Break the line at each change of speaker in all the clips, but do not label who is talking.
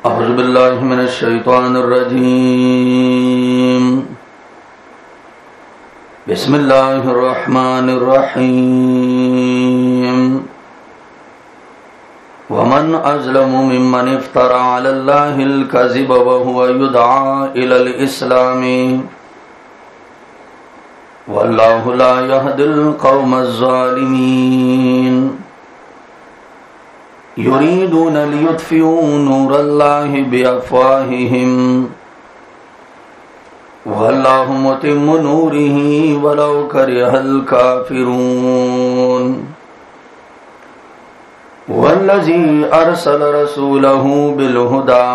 أعوذ بالله من الشيطان الرجيم بسم الله الرحمن الرحيم ومن أظلم ممن افترى على الله الكذب وهو يدعى إلى الإسلام والله لا يهدي القوم الظالمين يريدون ليطفئوا نور الله بأفواههم والله متم نوره ولو كره الكافرون والذي أرسل رسوله بالهدى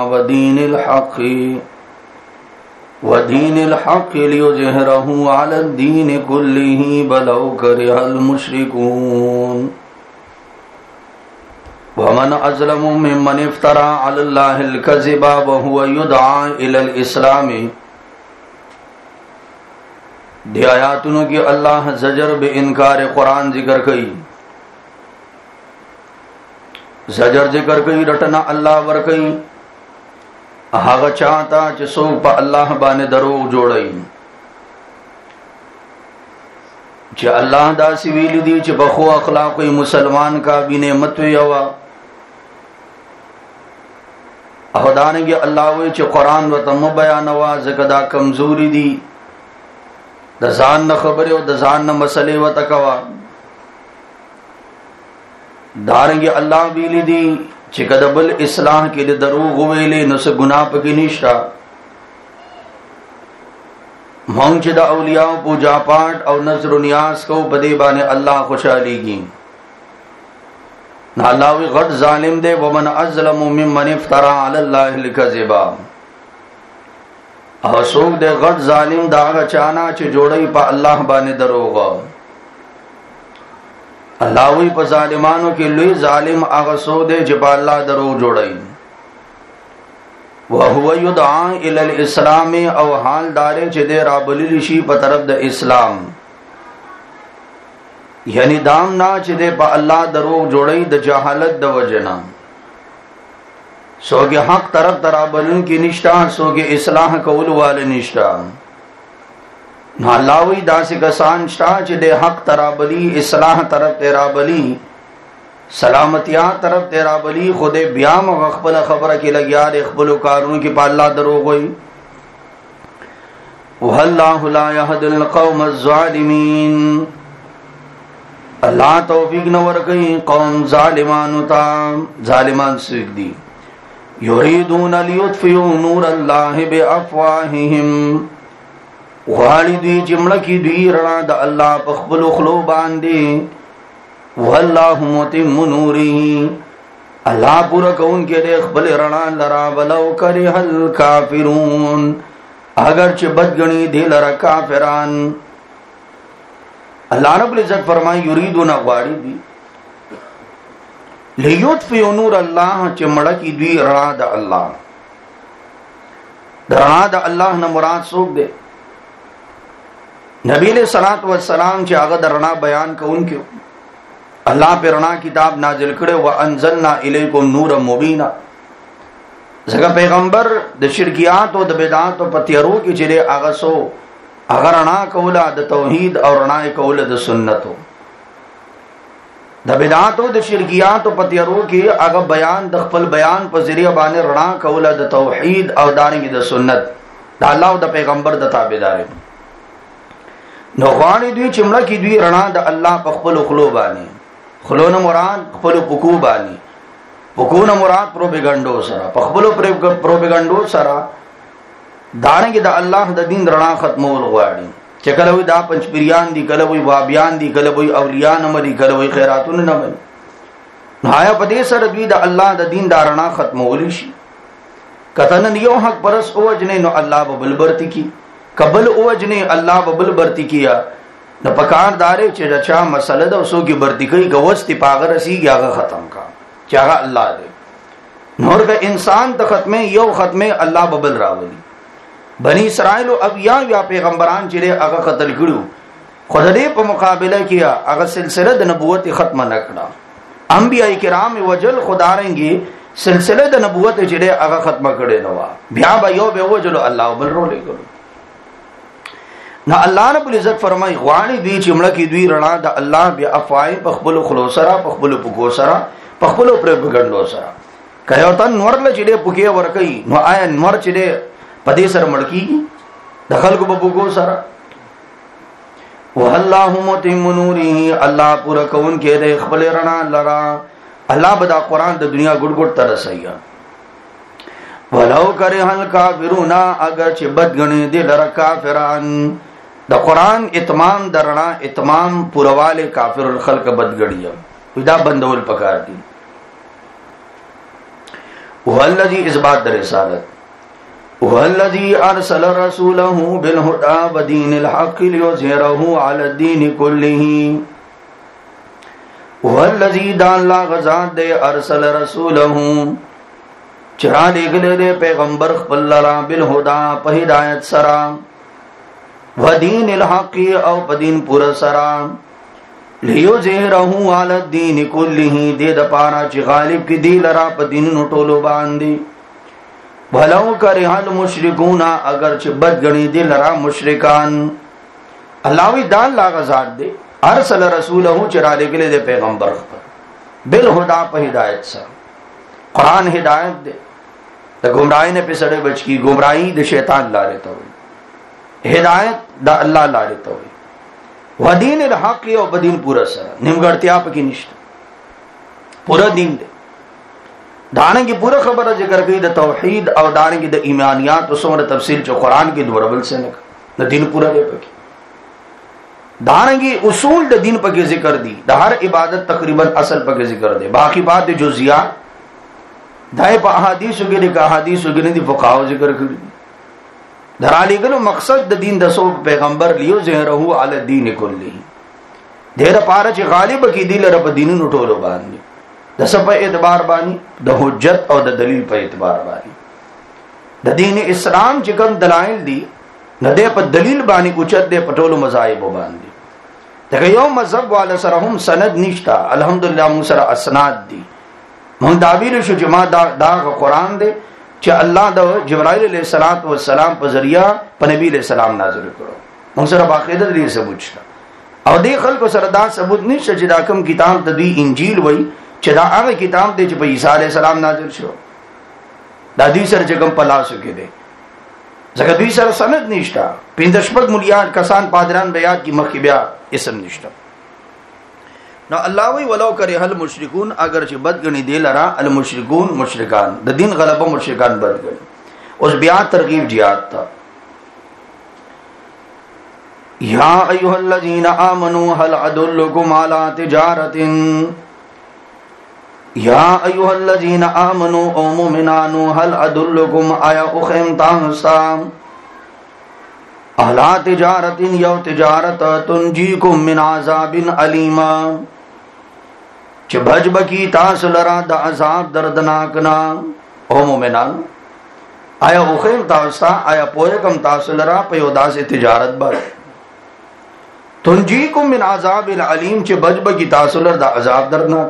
ودين الحق ليظهره على الدين كله ولو كره المشركون ومن أظلم ممن افترى على الله الكذب وهو يدعى إلى الإسلام. دی آیاتونو کی اللہ زجر بے انکار قرآن ذکر کئی، زجر ذکر کئی، رٹنا اللہ ور کئی آغا چاہتا چھ سوک پا اللہ بانے دروغ جوڑئی، چھ اللہ دا سویل دی چھ بخو اخلاقی مسلمان کا بھی نعمت یوا اخدانگی اللہ وی چھ قرآن و تم بیانوا زکدا کمزوری دی د ځان نه خبره او د ځان نه مسلې وته کوا. دارنګ الله ویلي دي چې کله بل اصلاح کې د دروغ ویلې نو څه ګناه پکې نشتا. مونږ چې د اولیاء پوجا پاٹ او نظر و نیاز کو بده باندې الله خوشاليږي. نه الله وی غټ ظالم دی ومن ازلم ممن افترى على الله الكذب. او سوک دے غٹ ظالم دا آگا چانا چھ جوڑئی پا اللہ بانے دروغا. اللہ وی پا ظالمانوں کی لوی ظالم آگا سو دے چھ پا اللہ دروغ جوڑئی. وَهُوَ يُدْعَى إِلَى الْإِسْلَامِ او حال دارے چھ دے رابلی شی پا طرف دا اسلام، یعنی دامنا چھ دے پا اللہ دروغ جوڑئی دا جہالت دا وجنا. سوگے حق طرف ترابلن کی نشتا، سوگے اصلاح قول والے نشتا. نالاوی دا سے کسان شتا چھ دے حق ترابلی، اصلاح طرف ترابلی، سلامتیات طرف ترابلی، خود بیام غخبل خبر کی لگیار اخبل و کارون کی پا اللہ دروغ ہوئی. وَاللَّهُ لَا يَهْدِي الْقَوْمَ الظَّالِمِينَ. اللہ توفیق نور کئی قوم ظالمانو تا، ظالمان سوک دی. یریدون لیطفئوا نور اللہ بافواہہم. غاڑی دوی جملہ کی دوی رنا دا اللہ پخبل اخلو باندے. واللہ متم نورہ. اللہ پورا کون کے دے اخبل رنا لرا ولو کرہ الکافرون. اگرچہ بدگنی دے لرا کافران. اللہ رب العزت فرمائی یریدون غاڑی دی لیطفئوا نور اللہ چمڑا کی دوی رنا دا اللہ. رنا دا اللہ نہ مراد سوک دے نبی علیہ الصلوۃ والسلام چ آغا رنا بیان کون کیوں اللہ پہ رنا کتاب نازل کرے وانزلنا الیکم نورا مبینا. زگا پیغمبر د شرکیات و د بدعات و پتیرو کی چلے آغا سو آغا رنا کولا د توحید اور رنا کولا د سنتو. د بدعاتو د شرکیات او پتیرو کې هغه بیان د خپل بیان په ذریعہ باندې رڼا کوله د توحید او دانګي د سنت د الله او د پیغمبر د تابعدار. نو غواړي دوی چمړه کې دوی رڼا د الله په خپل خلو باندې، خلونه مراد خپل پکو باندې، پکونه مراد پروپاګاندا سره، په خپل پروپاګاندا سره دانګي د الله د دین رڼا ختمول غواړي. چې کله وی دا پنځ پیریان دي، کله وی وابیان دي، کله وی اولیاء نه ملي، کله وی خیراتون نه ملي. نهایا په دې سره دوی د الله د دین دارنا ختمول شي. کتن یو حق پرس اوجنه نو الله ببل برتی کی، قبل اوجنه الله ببل برتی کیا. نو پکار دارې چې رچا مسله د اوسو کی برتی کوي غوستي پاغه رسیږي هغه ختم کا چې هغه الله دې. نور که انسان ته ختمه یو ختمه الله ببل راولي. بنی اسرائیل او انبیاء یا پیغمبران چې هغه قتل کړو، خدای په مقابله کې هغه سلسله د نبوت ختم نه کړه. انبیاء کرام وجل خدا رنګي سلسله د نبوت چې هغه ختمه کړي نو بیا به یو به وجلو الله بل رولې کړو. نو الله رب العزت فرمای غواړي دوی چې مړه کې دوی رڼا د الله بیا افوای په خپل خلو سره په خپل پکو سره په خپل پر بغړلو سره کایو تن نور له چې پکې ور کوي نو آیا نور چې پدې سره مړکی د خلکو په پکو سره والله متم نوره الله پورا کون کې د خپل رڼا لرا الله بدا قران د دنیا ګډ ګډ تر سیا ولو کرے هل کافرون اگر چې بدګنی دي لرا کافران د قران اتمام درنا اتمام پورواله کافر الخلق بدګړی دا بندول پکار دي. والذي اثبات در رسالت والذي ارسل رسوله بالهدى ودين الحق ليظهره على الدين كله والذي دان لا غزاد دے ارسل رسوله چرا لګل دے پیغمبر خپل لرا بالهدى په هدایت سرا ودین الحق او بدین پورا سرا لیظهره علی الدین کله دې د پارا چې غالب کې دی لرا په دین نو ټولو باندې ولو کرے المشرکون اگر چې بدګنی دی لرا مشرکان الله وی دان لا غزاد دے ارسل رسوله چرا لګل دے پیغمبر بالهدى په هدایت سره قران هدایت دے د گمراهی نه پسړې بچ کی گمراهی د شیطان لارې ته وي هدایت د الله لارې ته وي ودین الحق او بدین پورا سره نیمګړتیا پکې نشته پورا دین دی دانګي پورا خبره ذکر کوي د توحید او دانګي د ایمانیات او څومره تفصیل چې قران کې دوربل سے نه د دین پورا دی پکې دانګي اصول د دین پکې ذکر دي د هر عبادت تقریبا اصل پکې ذکر دي باقی بات جزئیات دای په احادیثو کې د احادیثو کې نه دي فقهاو ذکر کړی درالی ګلو مقصد د دین د سو پیغمبر لیو زهره علی الدین کله ډیر پاره چې غالب کې دی لره په دینونو ټولو باندې د سپه اعتبار باندې د حجت او د دلیل په اعتبار باندې د دین اسلام چې کوم دلایل دي نه د په دلیل باندې اوچت د پټولو مذاهب باندې دغه یو مذهب والا سره هم سند نشتا الحمدلله موږ سره اسناد دي مون تعبیر شو جما دا قرآن دے چې الله د جبرائیل علیہ الصلوۃ والسلام په ذریعہ په نبی علیہ السلام نازل کړو مون سره باقاعده دې ثبوت شته او دې خلکو سره دا ثبوت نشته چې دا کوم کتاب د دې انجیل وای چې دا هغه کتاب دی چې په عیسی علیہ السلام نازل شو دا دې سره چې کوم پلاسو کې دی ځکه دې سره سند نشته پندشپک مليان کسان پادران بیات کی مخ بیا اسم نشته نو الله وی ولو کرے هل مشرکون اگر چې بدګنی دی لرا المشرکون مشرکان د دین غلبه مشرکان بدګنی اوس بیا ترغیب jihad تا یا ایها الذین آمنوا هل ادلکم علی تجارت یا ایها الذین آمنوا او مومنان هل ادلکم آیا اخم تاسام اهلا تجارت یو تجارت تنجیکم من عذاب علیم چې بچ بکی تاسو لرا د عذاب دردناک نا او مومنان آیا اوخیم تاسو آیا پوهه کم تاسو لرا په یو داسې تجارت باندې تنجیکم من عذاب العلیم چې بچ بکی تاسو لرا د عذاب دردناک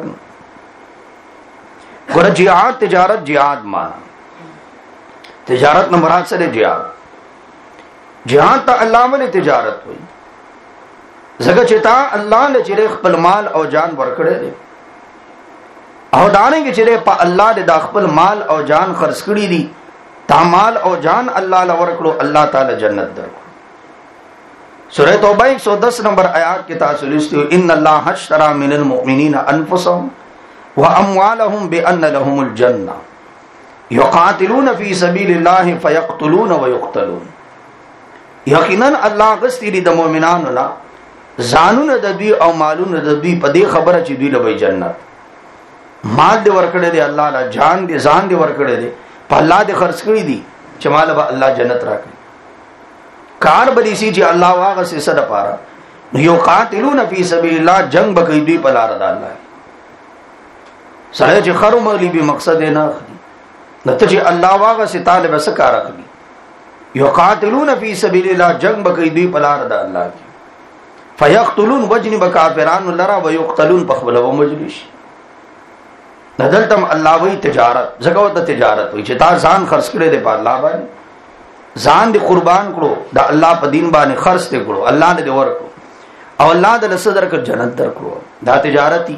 ګور jihad تجارت jihad معنا تجارت نه مراد سره jihad ته الله باندې تجارت وي زګه چې تا الله نه چې خپل مال او جان ورکړي دي او دانګي چې په الله د خپل مال او جان خرج کړي دي تا مال او جان الله له ورکړو الله تعالی جنت درکړو سورہ توبہ 110 نمبر آیات کې تاسو لستو ان الله اشترى من المؤمنین انفسهم واموالهم بان لهم الجنه يقاتلون في سبيل الله فيقتلون ويقتلون یقینا الله غستی د مؤمنانو لا ځانونه د دوی او مالونه د دوی په دې خبره چې دوی له جنت مال دې ورکړي دي الله لا جان دې ځان دې ورکړي دي په الله دې خرج کړی دي چې مال به الله جنت راکړي کار بدی سي چې الله واغه سي صد پاره یو قاتلون فی سبیل الله جنگ بکې دوی په لار د الله سره چې خرو مولي به مقصد نه اخلي نته چې الله واغه سي طالب سکار اخلي یقاتلون فی سبیل الله جنگ بکې دوی په لار د الله فیقتلون وجن بکافرون لرا ويقتلون بخبل ومجلس ندلتم الله وی تجارت زکوت تجارت وی چې تا ځان خرڅ کړې دې په الله باندې ځان دې قربان کړو د الله په دین باندې خرڅ دې کړو الله دې ورکړو او الله دې صدر کړ جنت درکړو دا تجارتي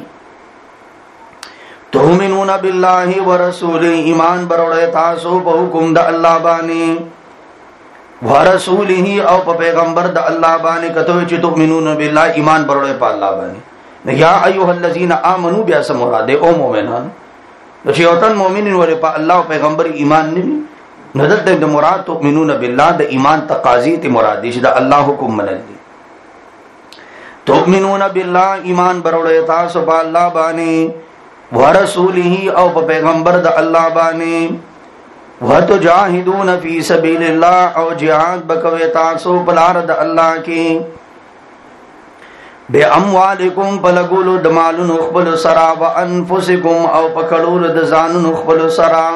تؤمنون بالله ورسوله ایمان بروړې تاسو په حکم د الله باندې ورسوله او په پیغمبر د الله باندې کته چې تؤمنون بالله ایمان بروړې په الله باندې یا ایها الذین آمنوا بیا سم مراد او مؤمنان چې وطن مؤمنین ور په الله او پیغمبر ایمان نه نظر د مراد تؤمنون بالله د ایمان تقاضی ته مراد دي چې د الله حکم منل دي تؤمنون بالله ایمان بروړې تاسو په الله باندې ورسوله او په پیغمبر د الله باندې وتجاهدون فی سبیل الله او جهاد بکوي تاسو په لار د الله کې بے اموالکم پلگولو دمالو خپل سرا و انفسکم او پکړولو د ځانونو خپل سرا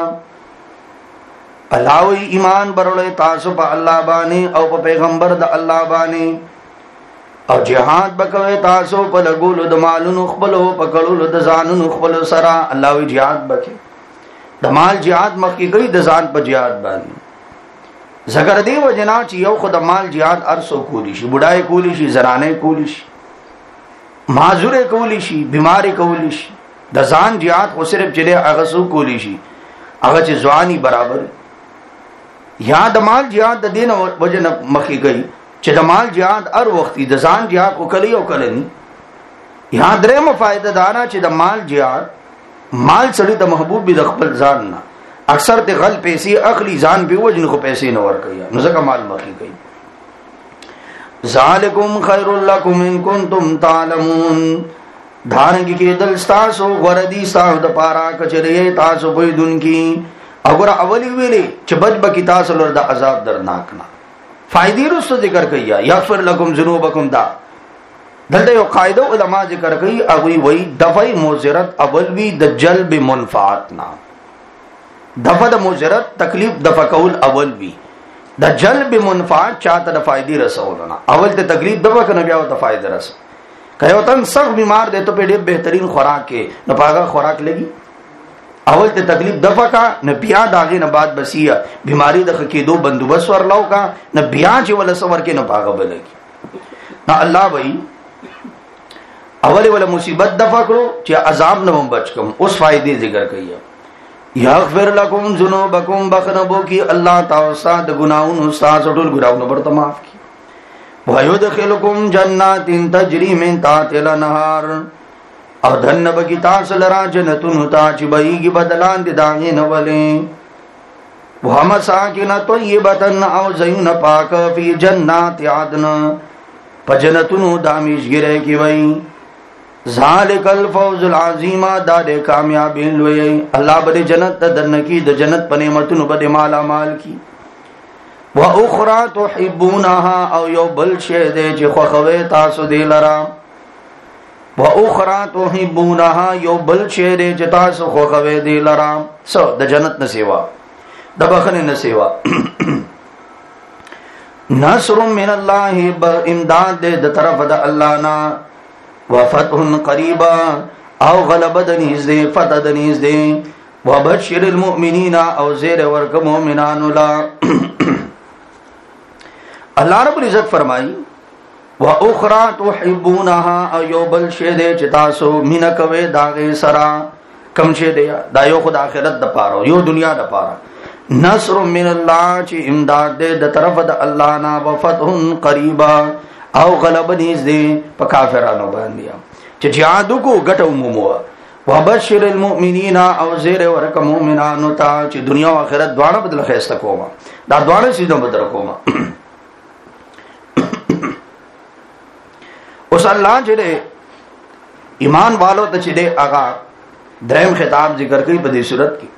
علاوه ایمان برولې تاسو په الله باندې او په پیغمبر د الله باندې او جهاد بکوي تاسو په لګولو د مالونو خپل او پکړولو د ځانونو خپل سرا الله وی جهاد بکي د مال جهاد مخکې کوي د ځان په جهاد باندې زګر دی وجنا چې یو خدای مال جهاد ارسو کولی شي بډای کولی شي زرانه کولی شي معذور کولی شي بیماری کولی شي د ځان jihad خو صرف چله هغه سو کولی شي هغه چې ځواني برابر یا د مال jihad د دین وجه مخې گئی چې د مال jihad هر وخت د ځان jihad کو کلی او کلنی یا درې مفایده دارا چې د مال jihad مال سړي د محبوب به د خپل ځان نه اکثر د غل پیسې اخلي ځان به وجن خو پیسې نه ور کوي نو ځکه مال مخې گئی ذالکم خیر لکم ان کنتم تعلمون دھارنگی کے دل ستاسو غردی ستاسو دا پارا کچریے تاسو پویدن کی اگر اولی ویلی چه بچ بکی تاسو لر دا عذاب درناکنا فائدی رسو ذکر کیا یغفر لکم ذنوبکم دا دلتا یو قائدو علماء ذکر کئی اگوی وی دفعی موزرت اول وی دا جلب منفعاتنا دفع دا موزرت تکلیف دفع کول اول وی دا جلب منفعت چاہتا دا فائدی رسولنا اول تے تکلیف دفع کنو بیاو دا فائدی رسول کہ وطن سخت بیمار دے تو پیڑے بہترین خوراک کے نہ پاگا خوراک لگی اول تے تکلیف دفع کا نہ بیا داغے نہ بات بسیہ بیماری دخ کے دو بندوبست ور لاؤ کا نہ بیا چی والا سور کے نہ پاگا بلگی نہ اللہ بھائی اول والا مصیبت دفع کرو چی عذاب نہ بچ کم اس فائدے ذکر کیا یغفر لکم ذنوبکم بخنبو کی اللہ تعالی د گناہوں استاد ټول گناہوں پر معاف کی وَيُدْخِلُكُمْ جَنَّاتٍ تَجْرِي مِنْ تَحْتِهَا الْأَنْهَارُ او دھن بگی تاس لرا جنتن تا چی بئیگی بدلان دی داغی نولے وَمَسَاكِنَ طَيِّبَةً او زیون پاک فی جنات عدن پا جنتن دامیش گرے کی وئی ذالک الفوز العظیم دا دے کامیابی لوئی اللہ بڑے جنت درنکی دا جنت پنیمتن بڑے مالا مال کی وَأُخْرَى تُحِبُّونَهَا او یو بل شہدے چی خوخوے تاسو دے لرا وَأُخْرَى تُحِبُّونَهَا یو بل شہدے چی تاسو خوخوے دے لرا سو دا جنت نسیوا دا بخن نسیوا نصر من اللہ امداد دے دا طرف دا اللہ نا وفتح قریبا او غلب دنیز دے فتح دنیز دے وبشر المؤمنین او زیر ورک مومنان لا اللہ رب العزت فرمائی وَأُخْرَى تُحِبُّونَهَا او یو بل شیدے چتاسو مینکوے داغے سرا کم شیدے دا یو خود آخرت دا پارا یو دنیا دا پارا نصر من اللہ چی امداد دے دا طرف دا اللہ نا وفتح قریبا او غلب نیز دے پا کافرانو باندیا چی جہادو کو گٹ اموموا وَبَشِّرِ الْمُؤْمِنِينَ او زیر ورک مومنانو تا چی دنیا و آخرت دوانا بدل خیستا کوما دا دوانا سیدوں بدل کوما اس اللہ جڑے ایمان والو تا چڑے آغا درہم خطاب ذکر کری پدی صورت کی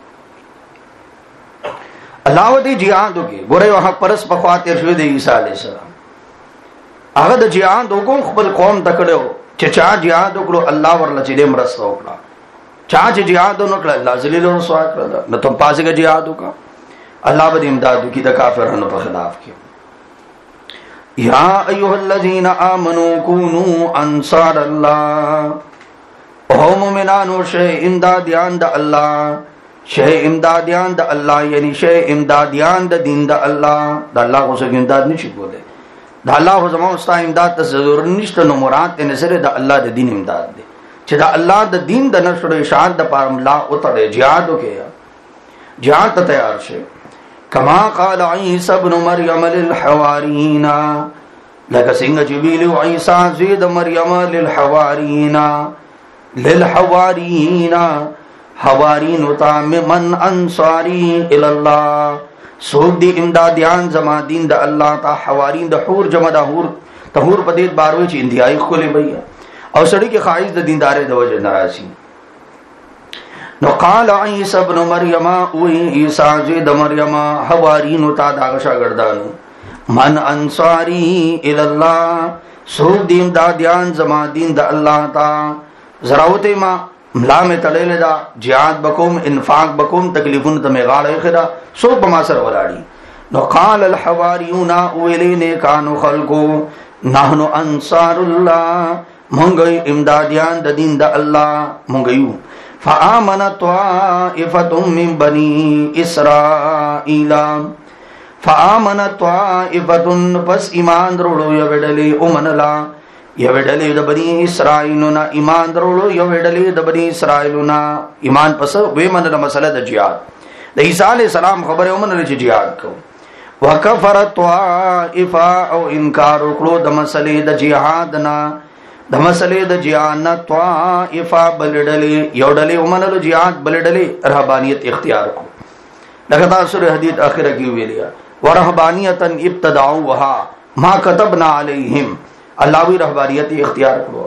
اللہ و دی جہادو کی گورے وہاں پرس پخواتر شوید عیسیٰ علیہ السلام آغا دا جہادو کو خبل قوم تکڑے ہو چاہ جہادو کرو اللہ ورلہ چڑے مرست ہوکلا چاہ جہادو نکلا اللہ ذلیل و رسوا کرلا نہ تم پاسے گا جہادو کا اللہ بدی امدادو کی دا کافرانو پر خلاف کی یا ایوہ الذین آمنوا کونوا انصار اللہ او مومنانو شه امدادیان د الله، شه امدادیان د الله یعنی شه امدادیان د دین د الله. د الله خو څنګه امداد نشي کوله، د الله خو زموږ ستا امداد ته ضرورت نشته. نو مراد ته نسره د الله د دین امداد دی چې د الله د دین د نشر او اشاعت د پاره الله او ته jihad وکړي، jihad ته تیار شه. کما قال عیسی ابن مریم للحواریین، لکه څنګه چې ویلو عیسی زوی د مریم للحواریین، للحواریین حوارین وتا من انصاری الی الله، سوق دی امدادیان زما دین د الله تا. حوارین د حور جمع د حور، طهور پدید باروي چې انتهایی خولي بیا او سړی کې خواهش د دیندارې د وجه ناراضي. نو قال عیسی ابن مریم، او عیسی زوی د مریم حوارین وتا دا شاګردانو، من انصاری الی الله، سوق دی امدادیان زما دین د الله تا. زراوته ما ملا میں تړلې دا jihad بکوم، انفاق بکوم، تکلیفونه ته میغاړې خدا سو بما سره ولاړی. نو قال الحواریون، اولین کانو خلقو، نحنو انصار الله، مونږ امدادیان د دین د الله مونږ یو. فآمنت طائفة من بني اسرائیل، فآمنت طائفة، پس ایمان درولو یو وډلې اومنلا، یو وډلې د بني اسرائیلنا ایمان درولو، یو وډلې د بني اسرائیلنا ایمان پس وې منله مسله د jihad. د عیسی علی السلام خبره ومنله چې jihad کو. وکفرت طائفه، او انکار وکړو د مسلې د jihad نه، د مسلې د jihad نه. طائفه بلډلې، یو ډلې ومنله jihad، بلډلې رهبانیت اختیار کو. لکه تاسو سورۃ حدید اخره کې ویلیا ورهبانیتا ابتدعوها ما كتبنا علیہم، اللہ بھی رہبانیت اختیار کرو.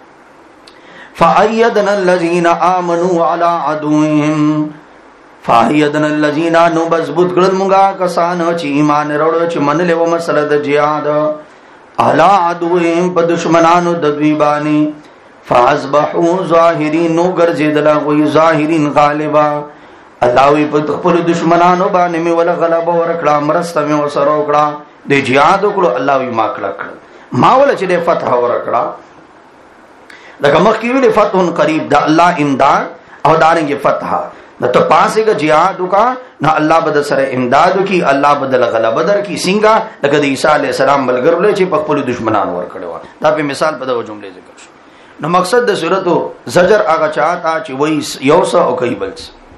فأيدنا الذين آمنوا على عدوهم، فأيدنا الذين، نو مضبوط کړل مونږه کسان چې ایمان وروړو چې منلې و مسله د jihad، على عدوهم، په دشمنانو د دوی باندې. فاصبحوا ظاهرین، نو ګرځیدل وی ظاهرین غالبا. الله وی په خپل دشمنانو باندې می ولا غلبه ورکړه، مرسته می وسره وکړه، د jihad وکړو، الله وی ما کړل، ما ولا چې د فتح ورکړه. لکه مخکې ویلې فتح قریب، د الله امداد او دارنګ فتح. د ته پاسه کې jihad وکا نه الله بد سره امداد وکي، الله بدل غلبه درکې. څنګه؟ لکه د عیسی علی السلام ملګرو چې په خپل دشمنانو ورکړو. دا په مثال په دغه جملې ذکر شو. نو مقصد د سورته زجر هغه چاته چې وای یوسه او کوي بل